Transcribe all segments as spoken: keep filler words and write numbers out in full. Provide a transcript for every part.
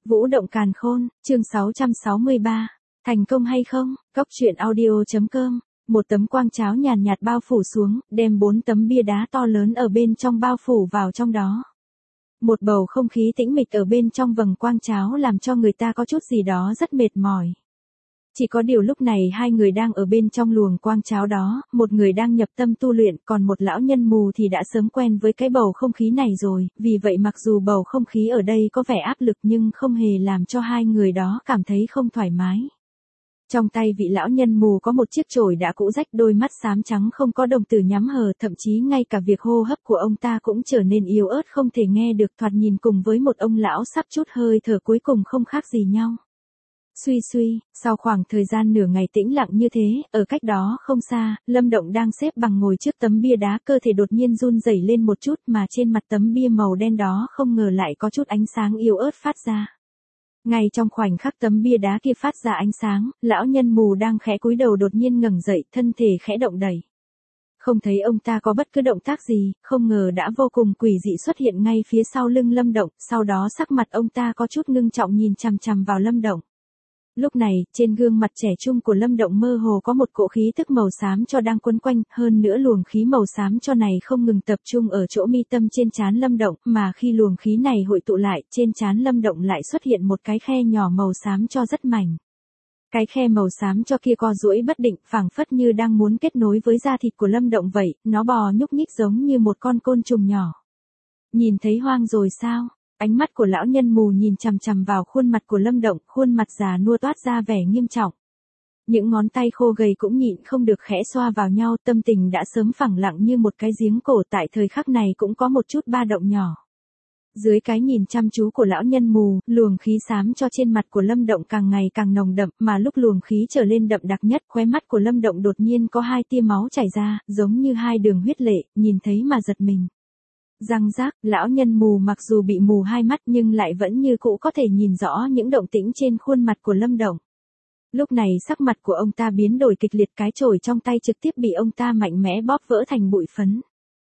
Vũ động càn khôn, chương sáu trăm sáu mươi ba. Thành công hay không? Cốc truyện audio.com. Một tấm quang cháo nhàn nhạt bao phủ xuống, đem bốn tấm bia đá to lớn ở bên trong bao phủ vào trong đó. Một bầu không khí tĩnh mịch ở bên trong vầng quang cháo làm cho người ta có chút gì đó rất mệt mỏi. Chỉ có điều lúc này hai người đang ở bên trong luồng quang cháo đó, một người đang nhập tâm tu luyện, còn một lão nhân mù thì đã sớm quen với cái bầu không khí này rồi, vì vậy mặc dù bầu không khí ở đây có vẻ áp lực nhưng không hề làm cho hai người đó cảm thấy không thoải mái. Trong tay vị lão nhân mù có một chiếc chổi đã cũ rách, đôi mắt xám trắng không có đồng tử nhắm hờ, thậm chí ngay cả việc hô hấp của ông ta cũng trở nên yếu ớt không thể nghe được, thoạt nhìn cùng với một ông lão sắp chút hơi thở cuối cùng không khác gì nhau. Suy suy, sau khoảng thời gian nửa ngày tĩnh lặng như thế, ở cách đó không xa, Lâm Động đang xếp bằng ngồi trước tấm bia đá, cơ thể đột nhiên run rẩy lên một chút mà trên mặt tấm bia màu đen đó không ngờ lại có chút ánh sáng yếu ớt phát ra. Ngay trong khoảnh khắc tấm bia đá kia phát ra ánh sáng, lão nhân mù đang khẽ cúi đầu đột nhiên ngẩng dậy, thân thể khẽ động đẩy. Không thấy ông ta có bất cứ động tác gì, không ngờ đã vô cùng quỷ dị xuất hiện ngay phía sau lưng Lâm Động, sau đó sắc mặt ông ta có chút ngưng trọng nhìn chằm chằm vào Lâm Động. Lúc này, trên gương mặt trẻ trung của Lâm Động mơ hồ có một cỗ khí tức màu xám cho đang quấn quanh, hơn nữa luồng khí màu xám cho này không ngừng tập trung ở chỗ mi tâm trên trán Lâm Động, mà khi luồng khí này hội tụ lại, trên trán Lâm Động lại xuất hiện một cái khe nhỏ màu xám cho rất mảnh. Cái khe màu xám cho kia co duỗi bất định, phảng phất như đang muốn kết nối với da thịt của Lâm Động vậy, nó bò nhúc nhích giống như một con côn trùng nhỏ. Nhìn thấy hoang rồi sao? Ánh mắt của lão nhân mù nhìn chằm chằm vào khuôn mặt của Lâm Động, khuôn mặt già nua toát ra vẻ nghiêm trọng. Những ngón tay khô gầy cũng nhịn không được khẽ xoa vào nhau, tâm tình đã sớm phẳng lặng như một cái giếng cổ, tại thời khắc này cũng có một chút ba động nhỏ. Dưới cái nhìn chăm chú của lão nhân mù, luồng khí xám cho trên mặt của Lâm Động càng ngày càng nồng đậm, mà lúc luồng khí trở lên đậm đặc nhất, khóe mắt của Lâm Động đột nhiên có hai tia máu chảy ra, giống như hai đường huyết lệ, nhìn thấy mà giật mình. Răng rác, lão nhân mù mặc dù bị mù hai mắt nhưng lại vẫn như cũ có thể nhìn rõ những động tĩnh trên khuôn mặt của Lâm Động. Lúc này sắc mặt của ông ta biến đổi kịch liệt, cái chổi trong tay trực tiếp bị ông ta mạnh mẽ bóp vỡ thành bụi phấn.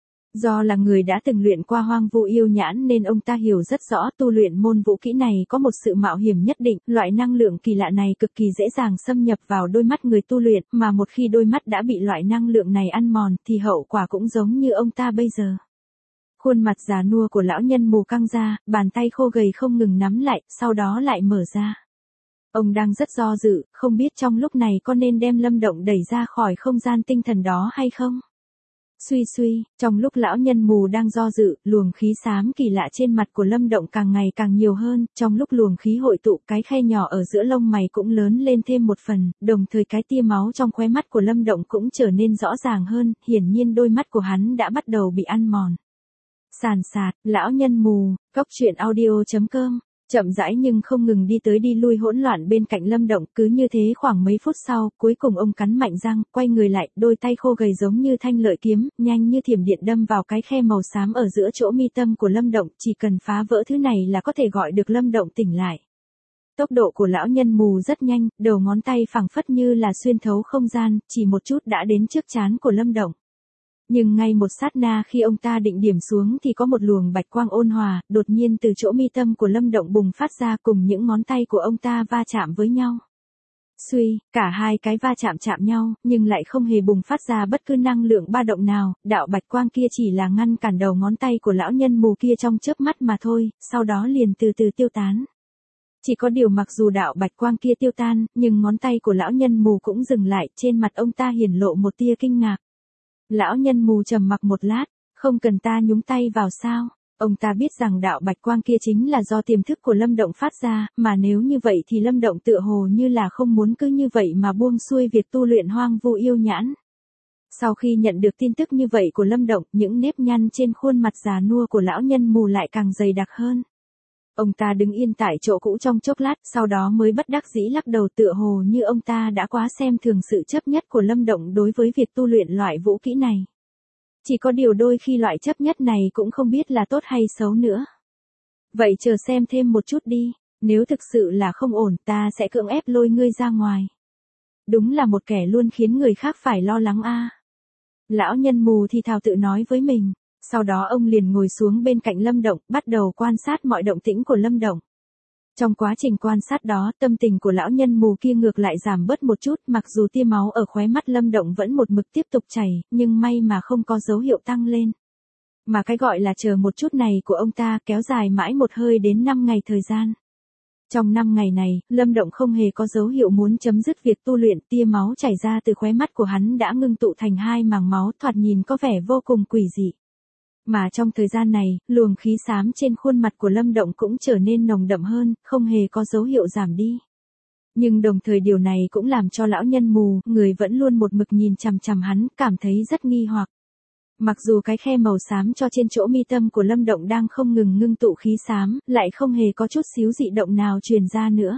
Do là người đã từng luyện qua Hoang Vu Yêu Nhãn nên ông ta hiểu rất rõ tu luyện môn vũ kỹ này có một sự mạo hiểm nhất định, loại năng lượng kỳ lạ này cực kỳ dễ dàng xâm nhập vào đôi mắt người tu luyện, mà một khi đôi mắt đã bị loại năng lượng này ăn mòn thì hậu quả cũng giống như ông ta bây giờ. Khuôn mặt già nua của lão nhân mù căng ra, bàn tay khô gầy không ngừng nắm lại, sau đó lại mở ra. Ông đang rất do dự, không biết trong lúc này có nên đem Lâm Động đẩy ra khỏi không gian tinh thần đó hay không. Suy suy, trong lúc lão nhân mù đang do dự, luồng khí xám kỳ lạ trên mặt của Lâm Động càng ngày càng nhiều hơn, trong lúc luồng khí hội tụ, cái khe nhỏ ở giữa lông mày cũng lớn lên thêm một phần, đồng thời cái tia máu trong khóe mắt của Lâm Động cũng trở nên rõ ràng hơn, hiển nhiên đôi mắt của hắn đã bắt đầu bị ăn mòn. Sàn sạt, lão nhân mù, cốc truyện audio.com, chậm rãi nhưng không ngừng đi tới đi lui hỗn loạn bên cạnh Lâm Động, cứ như thế khoảng mấy phút sau, cuối cùng ông cắn mạnh răng, quay người lại, đôi tay khô gầy giống như thanh lợi kiếm, nhanh như thiểm điện đâm vào cái khe màu xám ở giữa chỗ mi tâm của Lâm Động, chỉ cần phá vỡ thứ này là có thể gọi được Lâm Động tỉnh lại. Tốc độ của lão nhân mù rất nhanh, đầu ngón tay phảng phất như là xuyên thấu không gian, chỉ một chút đã đến trước trán của Lâm Động. Nhưng ngay một sát na khi ông ta định điểm xuống thì có một luồng bạch quang ôn hòa, đột nhiên từ chỗ mi tâm của Lâm Động bùng phát ra, cùng những ngón tay của ông ta va chạm với nhau. Suy, cả hai cái va chạm chạm nhau, nhưng lại không hề bùng phát ra bất cứ năng lượng ba động nào, đạo bạch quang kia chỉ là ngăn cản đầu ngón tay của lão nhân mù kia trong chớp mắt mà thôi, sau đó liền từ từ tiêu tán. Chỉ có điều mặc dù đạo bạch quang kia tiêu tan, nhưng ngón tay của lão nhân mù cũng dừng lại, trên mặt ông ta hiển lộ một tia kinh ngạc. Lão nhân mù trầm mặc một lát, không cần ta nhúng tay vào sao? Ông ta biết rằng đạo bạch quang kia chính là do tiềm thức của Lâm Động phát ra, mà nếu như vậy thì Lâm Động tựa hồ như là không muốn cứ như vậy mà buông xuôi việc tu luyện Hoang Vu Yêu Nhãn. Sau khi nhận được tin tức như vậy của Lâm Động, những nếp nhăn trên khuôn mặt già nua của lão nhân mù lại càng dày đặc hơn. Ông ta đứng yên tại chỗ cũ trong chốc lát, sau đó mới bất đắc dĩ lắc đầu, tựa hồ như ông ta đã quá xem thường sự chấp nhất của Lâm Động đối với việc tu luyện loại vũ kỹ này. Chỉ có điều đôi khi loại chấp nhất này cũng không biết là tốt hay xấu nữa. Vậy chờ xem thêm một chút đi, nếu thực sự là không ổn ta sẽ cưỡng ép lôi ngươi ra ngoài. Đúng là một kẻ luôn khiến người khác phải lo lắng a. Lão nhân mù thì thào tự nói với mình. Sau đó ông liền ngồi xuống bên cạnh Lâm Động, bắt đầu quan sát mọi động tĩnh của Lâm Động. Trong quá trình quan sát đó, tâm tình của lão nhân mù kia ngược lại giảm bớt một chút, mặc dù tia máu ở khóe mắt Lâm Động vẫn một mực tiếp tục chảy, nhưng may mà không có dấu hiệu tăng lên. Mà cái gọi là chờ một chút này của ông ta kéo dài mãi một hơi đến năm ngày thời gian. Trong năm ngày này, Lâm Động không hề có dấu hiệu muốn chấm dứt việc tu luyện, tia máu chảy ra từ khóe mắt của hắn đã ngưng tụ thành hai màng máu thoạt nhìn có vẻ vô cùng quỷ dị. Mà trong thời gian này, luồng khí xám trên khuôn mặt của Lâm Động cũng trở nên nồng đậm hơn, không hề có dấu hiệu giảm đi. Nhưng đồng thời điều này cũng làm cho lão nhân mù, người vẫn luôn một mực nhìn chằm chằm hắn, cảm thấy rất nghi hoặc. Mặc dù cái khe màu xám cho trên chỗ mi tâm của Lâm Động đang không ngừng ngưng tụ khí xám, lại không hề có chút xíu dị động nào truyền ra nữa.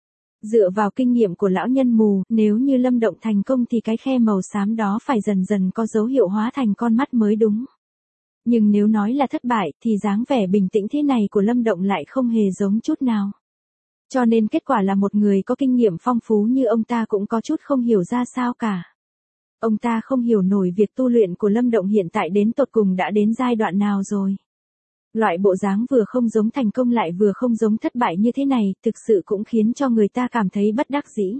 Dựa vào kinh nghiệm của lão nhân mù, nếu như Lâm Động thành công thì cái khe màu xám đó phải dần dần có dấu hiệu hóa thành con mắt mới đúng. Nhưng nếu nói là thất bại thì dáng vẻ bình tĩnh thế này của Lâm Động lại không hề giống chút nào. Cho nên kết quả là một người có kinh nghiệm phong phú như ông ta cũng có chút không hiểu ra sao cả. Ông ta không hiểu nổi việc tu luyện của Lâm Động hiện tại đến tột cùng đã đến giai đoạn nào rồi. Loại bộ dáng vừa không giống thành công lại vừa không giống thất bại như thế này, thực sự cũng khiến cho người ta cảm thấy bất đắc dĩ.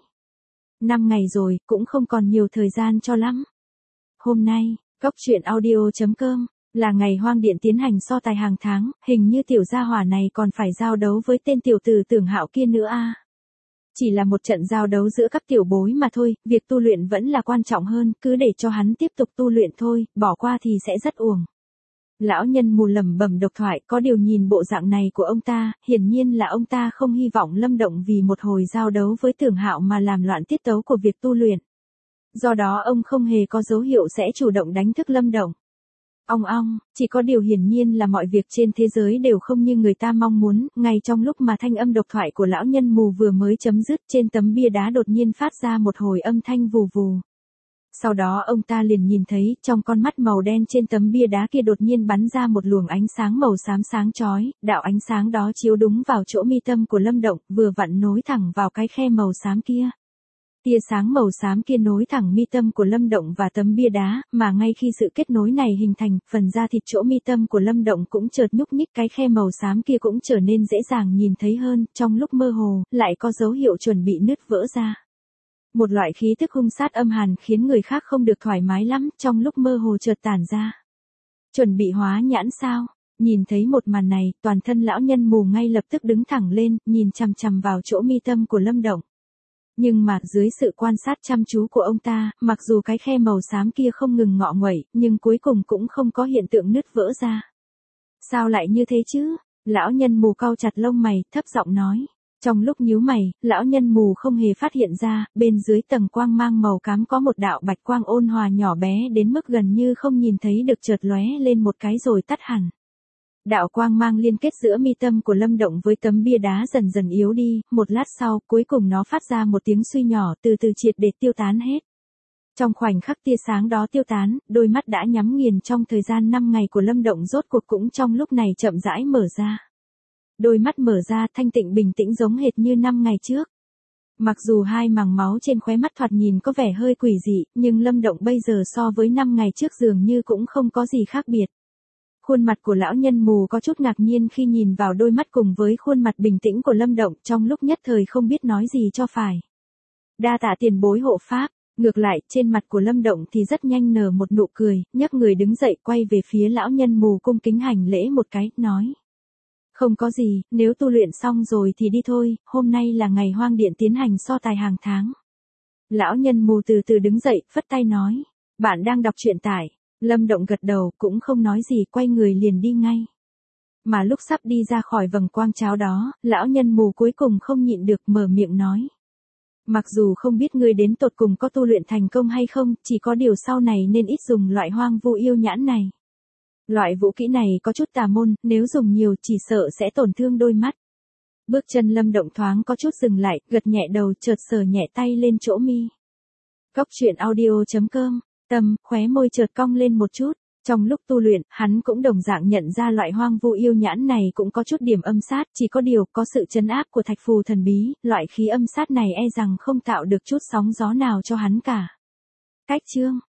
Năm ngày rồi, cũng không còn nhiều thời gian cho lắm. Hôm nay, Cóc Truyện Audio chấm com là ngày Hoang Điện tiến hành so tài hàng tháng, hình như tiểu gia hỏa này còn phải giao đấu với tên tiểu tử Tưởng Hạo kia nữa a. À. Chỉ là một trận giao đấu giữa các tiểu bối mà thôi, việc tu luyện vẫn là quan trọng hơn, cứ để cho hắn tiếp tục tu luyện thôi, bỏ qua thì sẽ rất uổng. Lão nhân mù lẩm bẩm độc thoại, có điều nhìn bộ dạng này của ông ta, hiển nhiên là ông ta không hy vọng Lâm Động vì một hồi giao đấu với Tưởng Hạo mà làm loạn tiết tấu của việc tu luyện. Do đó ông không hề có dấu hiệu sẽ chủ động đánh thức Lâm Động. Ong ong, chỉ có điều hiển nhiên là mọi việc trên thế giới đều không như người ta mong muốn, ngay trong lúc mà thanh âm độc thoại của lão nhân mù vừa mới chấm dứt, trên tấm bia đá đột nhiên phát ra một hồi âm thanh vù vù. Sau đó ông ta liền nhìn thấy, trong con mắt màu đen trên tấm bia đá kia đột nhiên bắn ra một luồng ánh sáng màu xám sáng chói, đạo ánh sáng đó chiếu đúng vào chỗ mi tâm của Lâm Động, vừa vặn nối thẳng vào cái khe màu xám kia. Tia sáng màu xám kia nối thẳng mi tâm của Lâm Động và tấm bia đá, mà ngay khi sự kết nối này hình thành, phần da thịt chỗ mi tâm của Lâm Động cũng chợt nhúc nhích, cái khe màu xám kia cũng trở nên dễ dàng nhìn thấy hơn, trong lúc mơ hồ, lại có dấu hiệu chuẩn bị nứt vỡ ra. Một loại khí tức hung sát âm hàn khiến người khác không được thoải mái lắm, trong lúc mơ hồ chợt tản ra. Chuẩn bị hóa nhãn sao? Nhìn thấy một màn này, toàn thân lão nhân mù ngay lập tức đứng thẳng lên, nhìn chằm chằm vào chỗ mi tâm của Lâm Động. Nhưng mà, dưới sự quan sát chăm chú của ông ta, mặc dù cái khe màu xám kia không ngừng ngọ nguậy, nhưng cuối cùng cũng không có hiện tượng nứt vỡ ra. Sao lại như thế chứ? Lão nhân mù cau chặt lông mày, thấp giọng nói. Trong lúc nhíu mày, lão nhân mù không hề phát hiện ra, bên dưới tầng quang mang màu cám có một đạo bạch quang ôn hòa nhỏ bé đến mức gần như không nhìn thấy được chợt lóe lên một cái rồi tắt hẳn. Đạo quang mang liên kết giữa mi tâm của Lâm Động với tấm bia đá dần dần yếu đi, một lát sau, cuối cùng nó phát ra một tiếng suy nhỏ từ từ triệt để tiêu tán hết. Trong khoảnh khắc tia sáng đó tiêu tán, đôi mắt đã nhắm nghiền trong thời gian năm ngày của Lâm Động rốt cuộc cũng trong lúc này chậm rãi mở ra. Đôi mắt mở ra thanh tịnh bình tĩnh giống hệt như năm ngày trước. Mặc dù hai màng máu trên khóe mắt thoạt nhìn có vẻ hơi quỷ dị, nhưng Lâm Động bây giờ so với năm ngày trước dường như cũng không có gì khác biệt. Khuôn mặt của lão nhân mù có chút ngạc nhiên khi nhìn vào đôi mắt cùng với khuôn mặt bình tĩnh của Lâm Động, trong lúc nhất thời không biết nói gì cho phải. Đa tạ tiền bối hộ pháp. Ngược lại, trên mặt của Lâm Động thì rất nhanh nở một nụ cười, nhấc người đứng dậy quay về phía lão nhân mù cung kính hành lễ một cái, nói. Không có gì, nếu tu luyện xong rồi thì đi thôi, hôm nay là ngày Hoang Điện tiến hành so tài hàng tháng. Lão nhân mù từ từ đứng dậy, phất tay nói. Bạn đang đọc truyện tải. Lâm Động gật đầu, cũng không nói gì, quay người liền đi ngay. Mà lúc sắp đi ra khỏi vầng quang cháo đó, lão nhân mù cuối cùng không nhịn được mở miệng nói. Mặc dù không biết ngươi đến tột cùng có tu luyện thành công hay không, chỉ có điều sau này nên ít dùng loại hoang vu yêu nhãn này. Loại vũ kỹ này có chút tà môn, nếu dùng nhiều chỉ sợ sẽ tổn thương đôi mắt. Bước chân Lâm Động thoáng có chút dừng lại, gật nhẹ đầu, chợt sờ nhẹ tay lên chỗ mi. Cóc Truyện Audio chấm com, tâm, khóe môi chợt cong lên một chút. Trong lúc tu luyện, hắn cũng đồng dạng nhận ra loại hoang vu yêu nhãn này cũng có chút điểm âm sát, chỉ có điều có sự trấn áp của thạch phù thần bí, loại khí âm sát này e rằng không tạo được chút sóng gió nào cho hắn cả. Cách chương